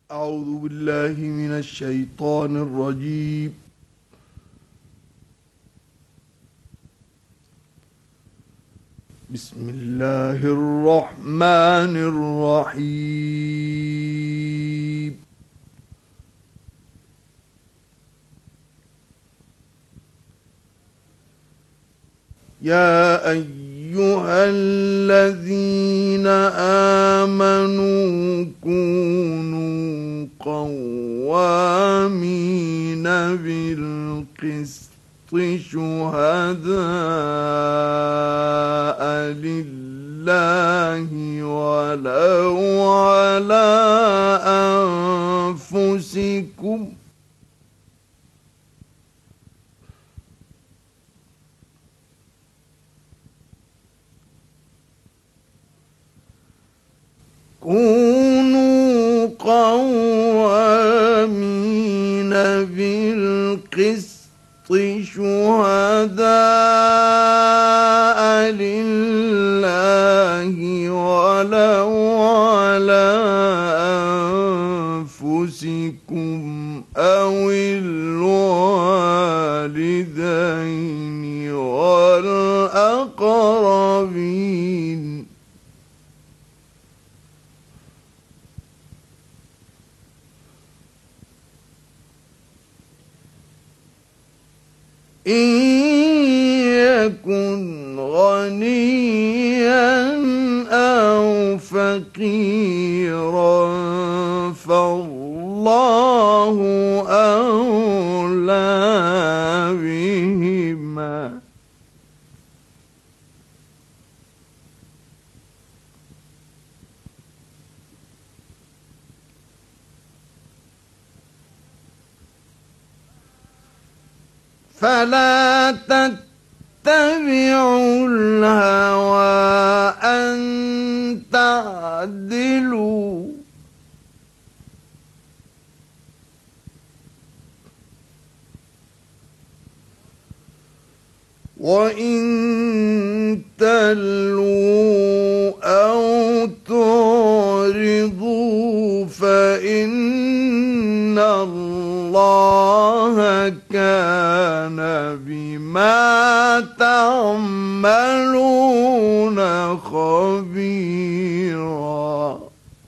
أعوذ بالله من الشيطان الرجيم. بسم الله الرحمن الرحيم. يا أيها الذين آمنوا كونوا قوامين بالقسط شهداء لله ولو على أنفسكم كونوا قوامين بالقسط شهداء لله ولو على أنفسكم أو الوالدين والأقربين إن يكن غنيا أو فقيرا فالله أولى بهما فلا تتبعوا الهوى أن تعدلوا وإن تلووا أو تعرضوا فإن الله كان بما تعملون خبيرا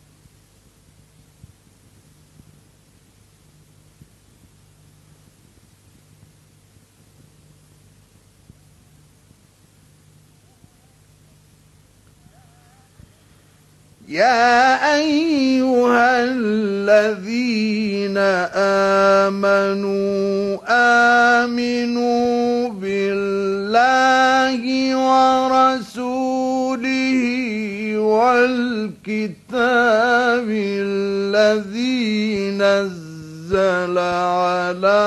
يا أيها الذين آمنوا بالله ورسوله والكتاب الذي نزل على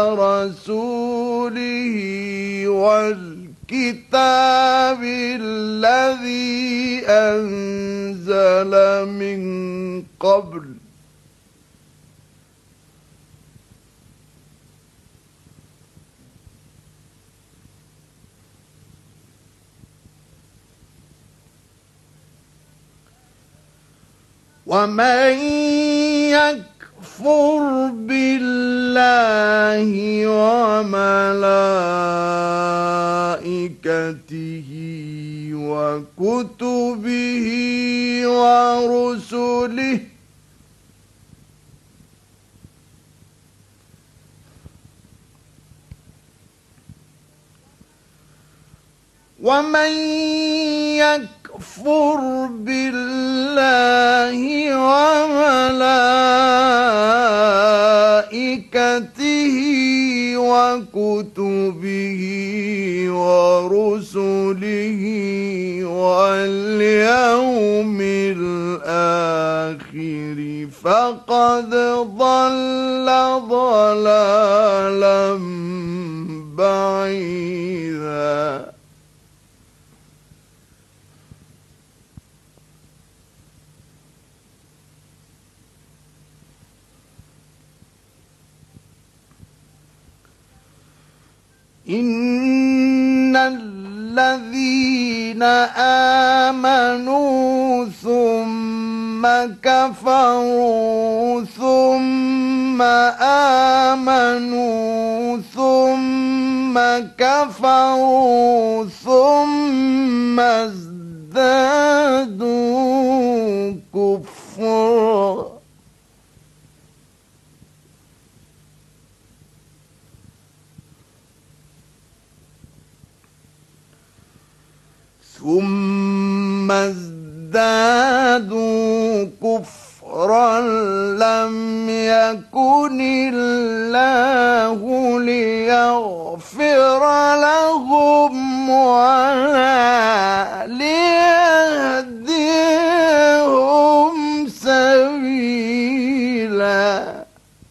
رسوله والكتاب الذي أنزل من قبل ومن يكفر بالله وملائكته وكتبه ورسله ومن يكفر بالله وملائكته وكتبه ورسله واليوم الآخر فقد ضل ضلالا بعيدا إن الذين آمنوا ثم كفروا آمنوا ثم كفروا ثم ازدادوا كفرا لم يكن الله ليغفر لهم ولا ليهديهم سبيلا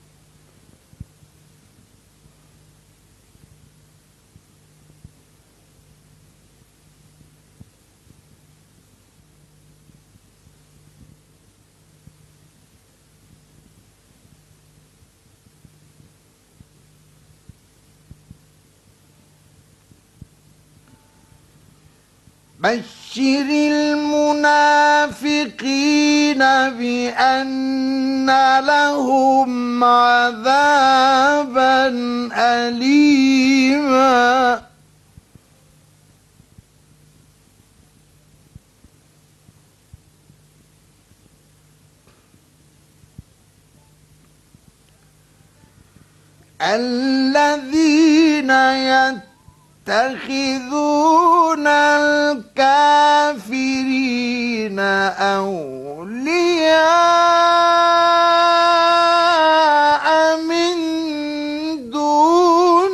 بشر المنافقين بأن لهم عذابا أليما الذين يتخذون الكافرين أولياء من دون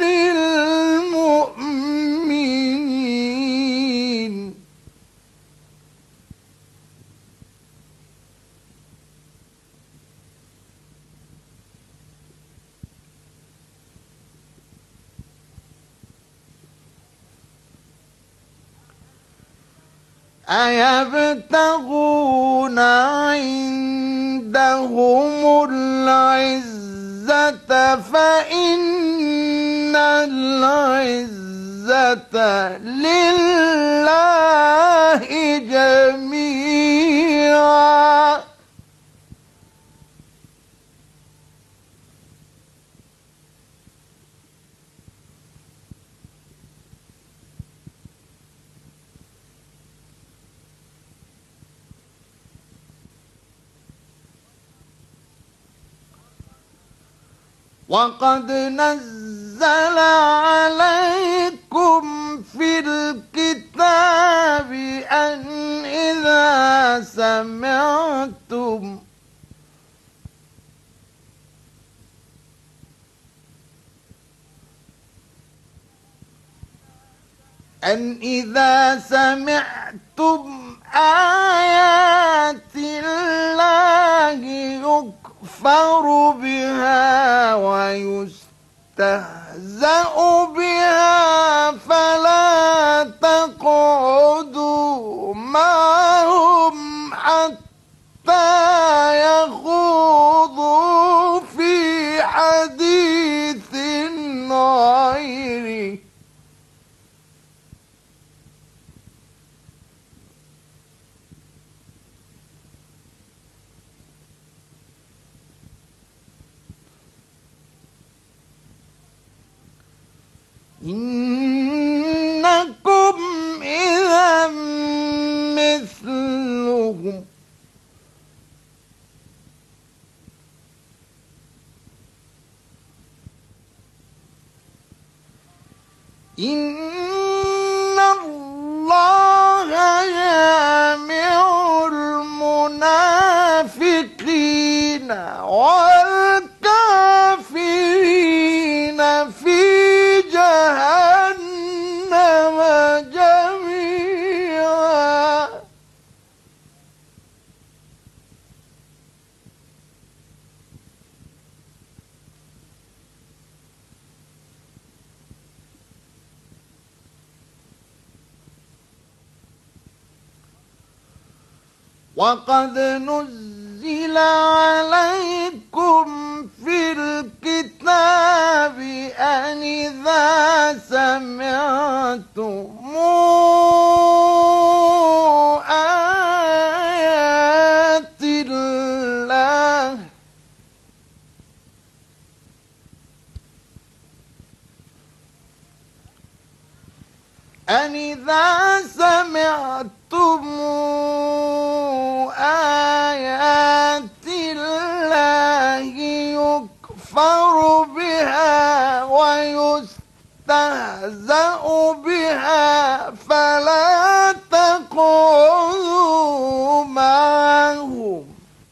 المؤمنين أيبتغون عندهم العزة فإن العزة لله جميعا وقد نزل عليكم في الكتاب أن إذا سمعتم آيات الله يكفر بها ويستهزأ بها فلا تقعدوا معهم حتى يخوضوا في حديث غيره إنكم إذا مثلهم إن الله جامع المنافقين والكافرين في جهنم جميعا وقد نزل عليكم في الكتاب أن إذا سمعتم آيات الله أن إذا سمعتم آيات الله يكفر بها ويستهزأ بها فلا تقعدوا معهم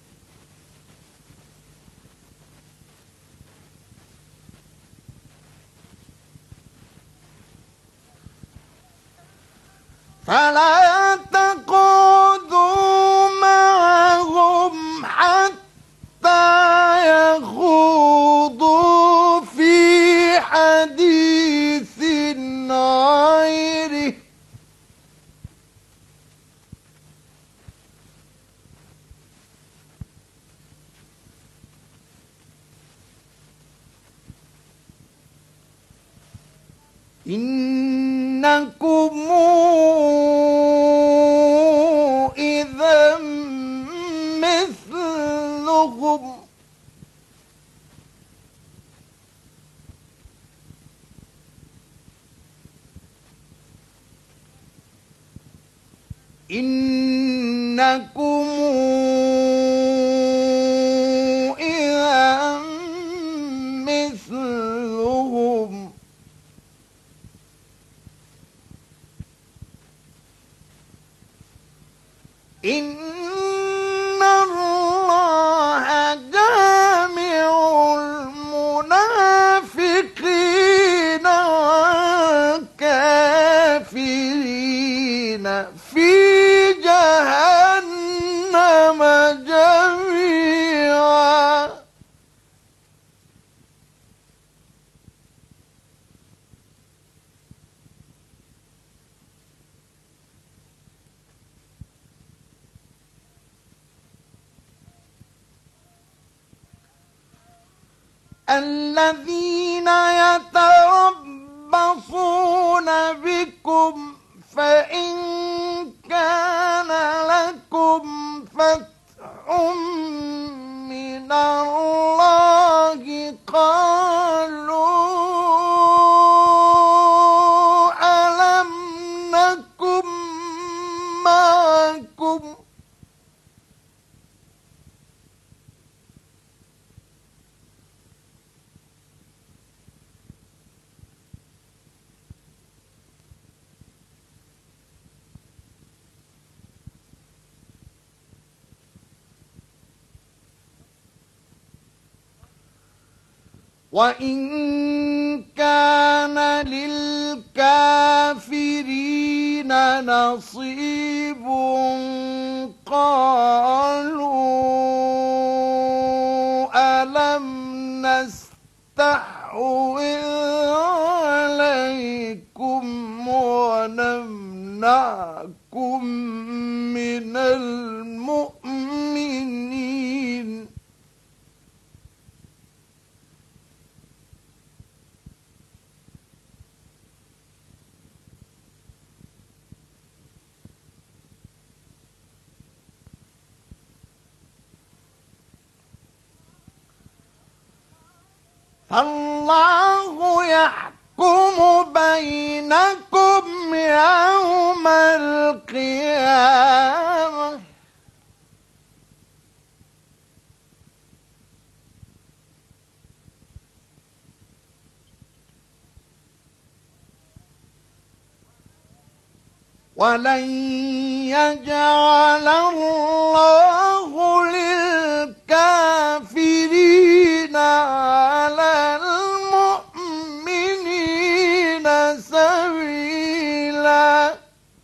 حتى يخوضوا في حديث غيره إنكم إذا مثلهم إنكم إذا مثلهم إن الله جامع المنافقين والكافرين في جهنم جميعا الذين يتربصون بكم فإن كان لكم فتح من الله قالوا ألم نكن معكم وإن كان للكافرين نصيب قالوا ألم نستحوذ عليكم ونمنعكم من المؤمنين فالله يحكم بينكم يوم القيامة ولن يجعل الله للكافرين على المؤمنين سبيلا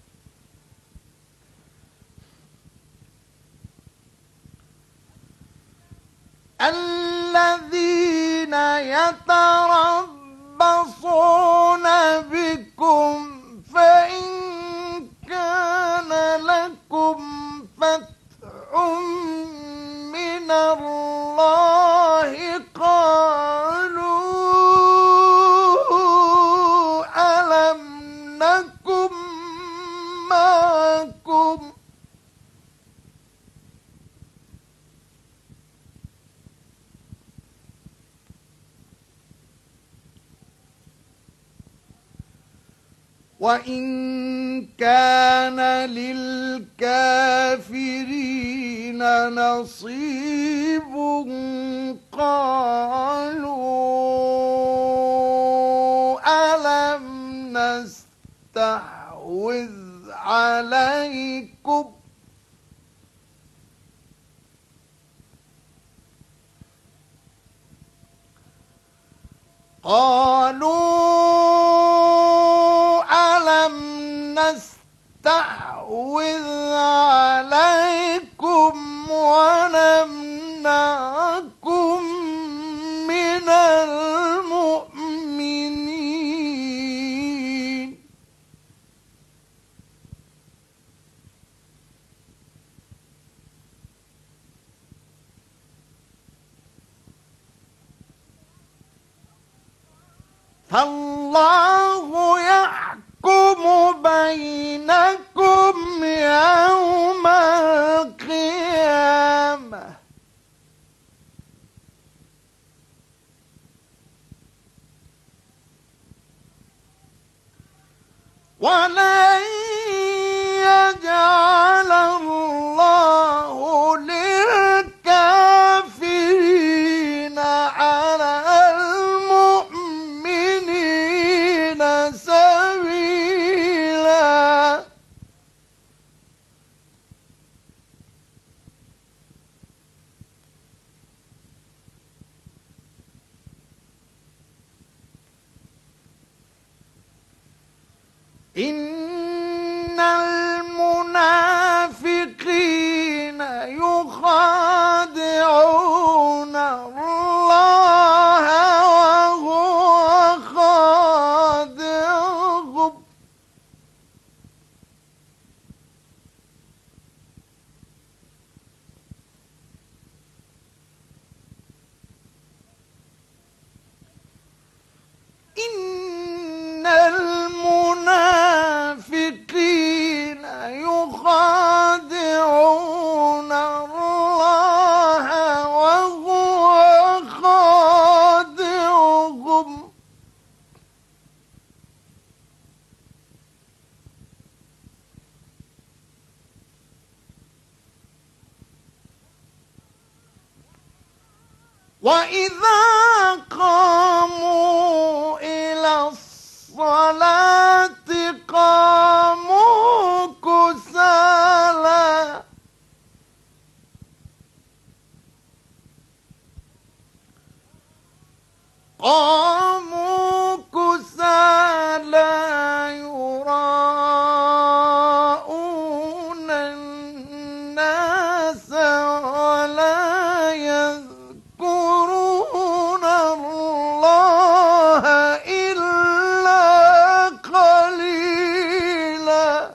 الذين يتربصون بكم فإن كان لكم فتح من الله قالوا ألم نكن معكم وإن كان للكافرين نصيب قالوا ألم نستحوذ عليكم ونمنعكم من المؤمنين فالله يحكم بينكم يوم القيامة ولن يجعل الله للكافرين على المؤمنين سبيلا إن المنافقين يخادعون الله وهو خادعهم إن المنافقين يخادعون الله وهو خادعهم وإذا قاموا إلى الصلاة قاموا كسالى يراءون الناس ولا يذكرون الله إلا قليلا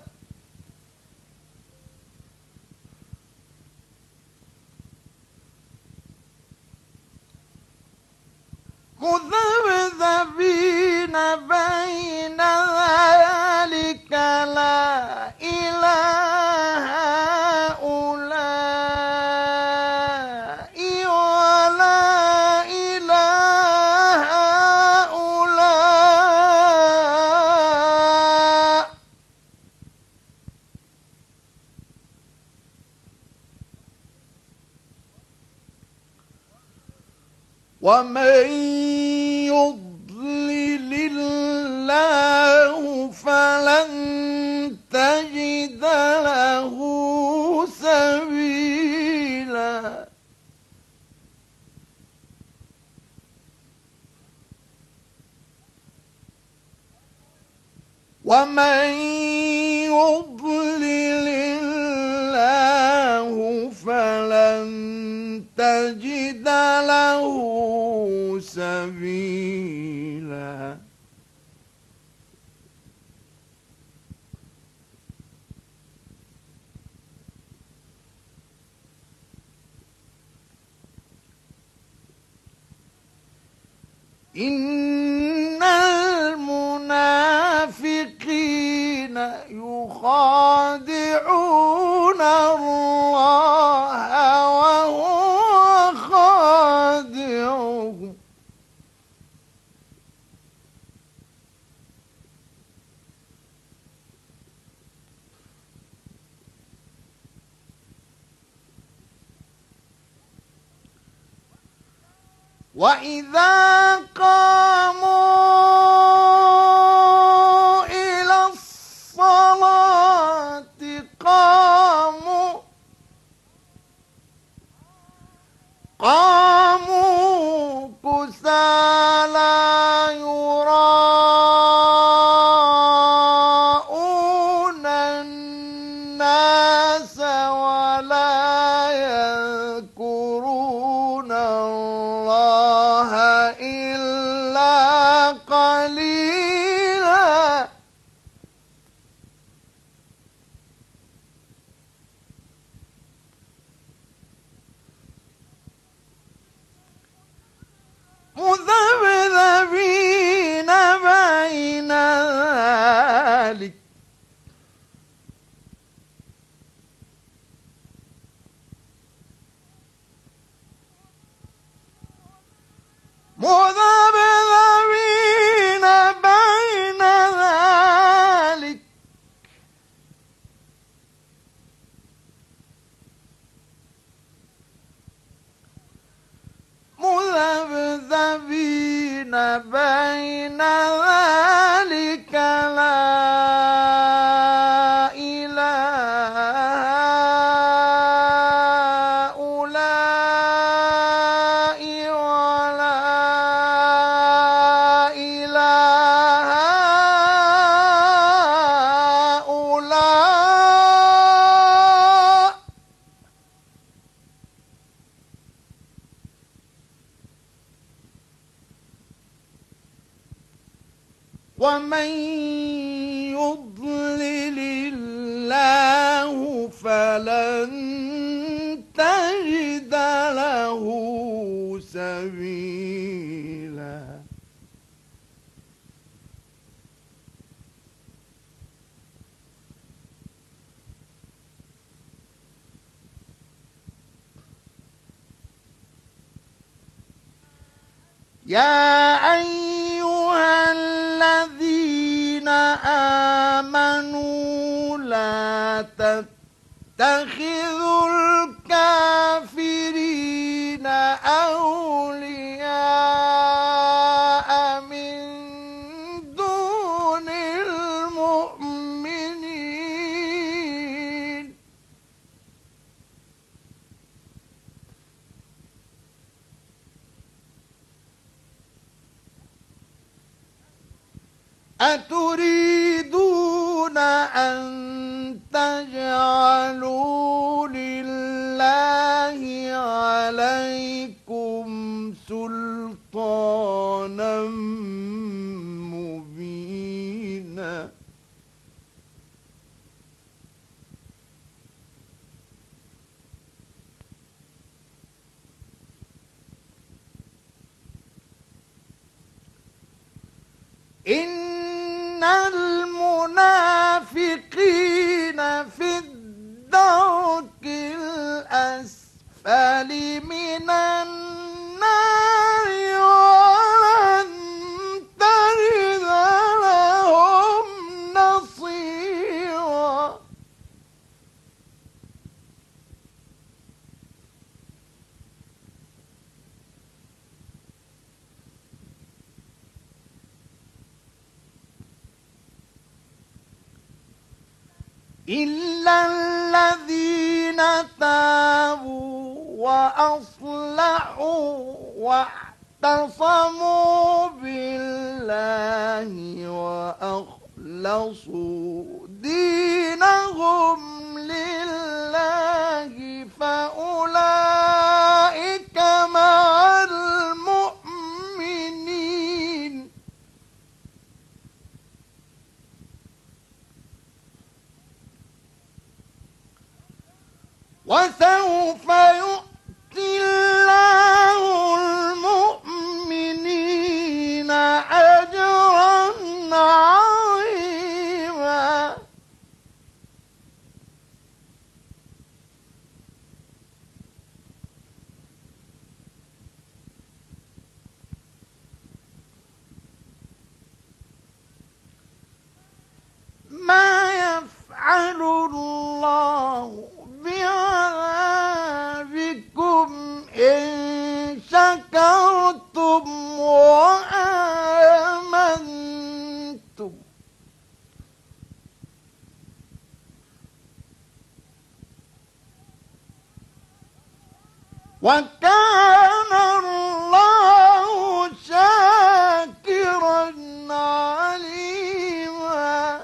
مذبذبين بين ذلك لا إلى هؤلاء ولا إلى هؤلاء ومن يضلل الله فلن تجد له سبيلا ومن يضلل الله فلن تجد له سبيلا إن المنافقين يخادعون الله وهو خادعهم وإذا قاموا إلى الصلاة قاموا كسالى يراءون الناس ولا يذكرون الله إلا قليلا مذبذبين بين ذلك مذبذبين بين ذلك مذبذبين بين ذلك لا إله هؤلاء ولا إله هؤلاء ومن يضلل الله فلن تجد له سبيلا يا أيها الذين آمنوا لا تتخذوا الكافرين أولياء من دون المؤمنين أتريدون أن تجعلوا لله عليكم سلطانا مبينا إن المنافقين في الدرك الأسفل من النار ولن تجد لهم نصيرا إلا الذين تابوا وأصلحوا واعتصموا بالله وأخلصوا دينهم لله فأولئك مع المؤمنين وسوف يؤتي الله المؤمنين أجرا عظيما ما يفعل الله بعذابكم إن شكرتم وكان الله شاكرا عليما.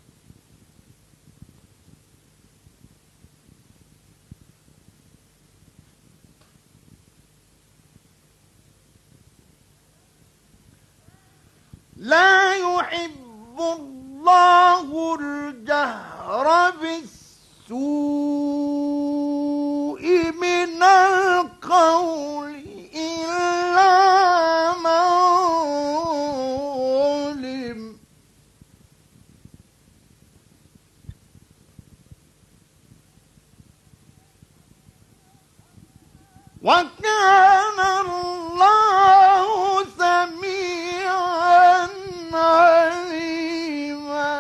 لا يحب الله الجهر بالسوء من القول إلا من ظلم. وكان الله سميعا عليما.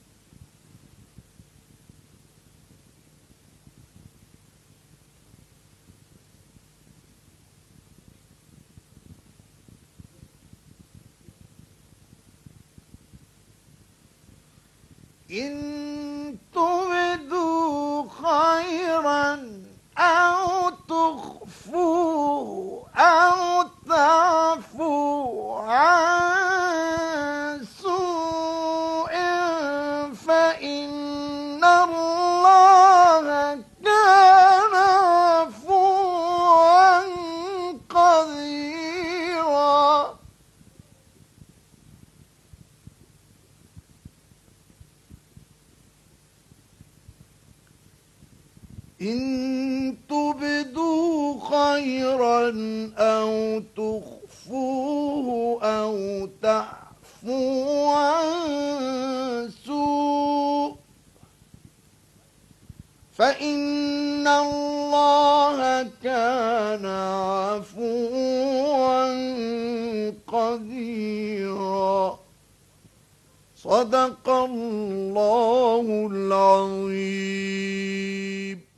إن تبدوا خيرا أو تخفوه أو تعفو عن سوء فإن الله كان عفوا قديرا. إن تبدوا خيرا أو تخفوه أو تعفو عن سوء فإن الله كان عفوا قديرا. صدق الله العظيم.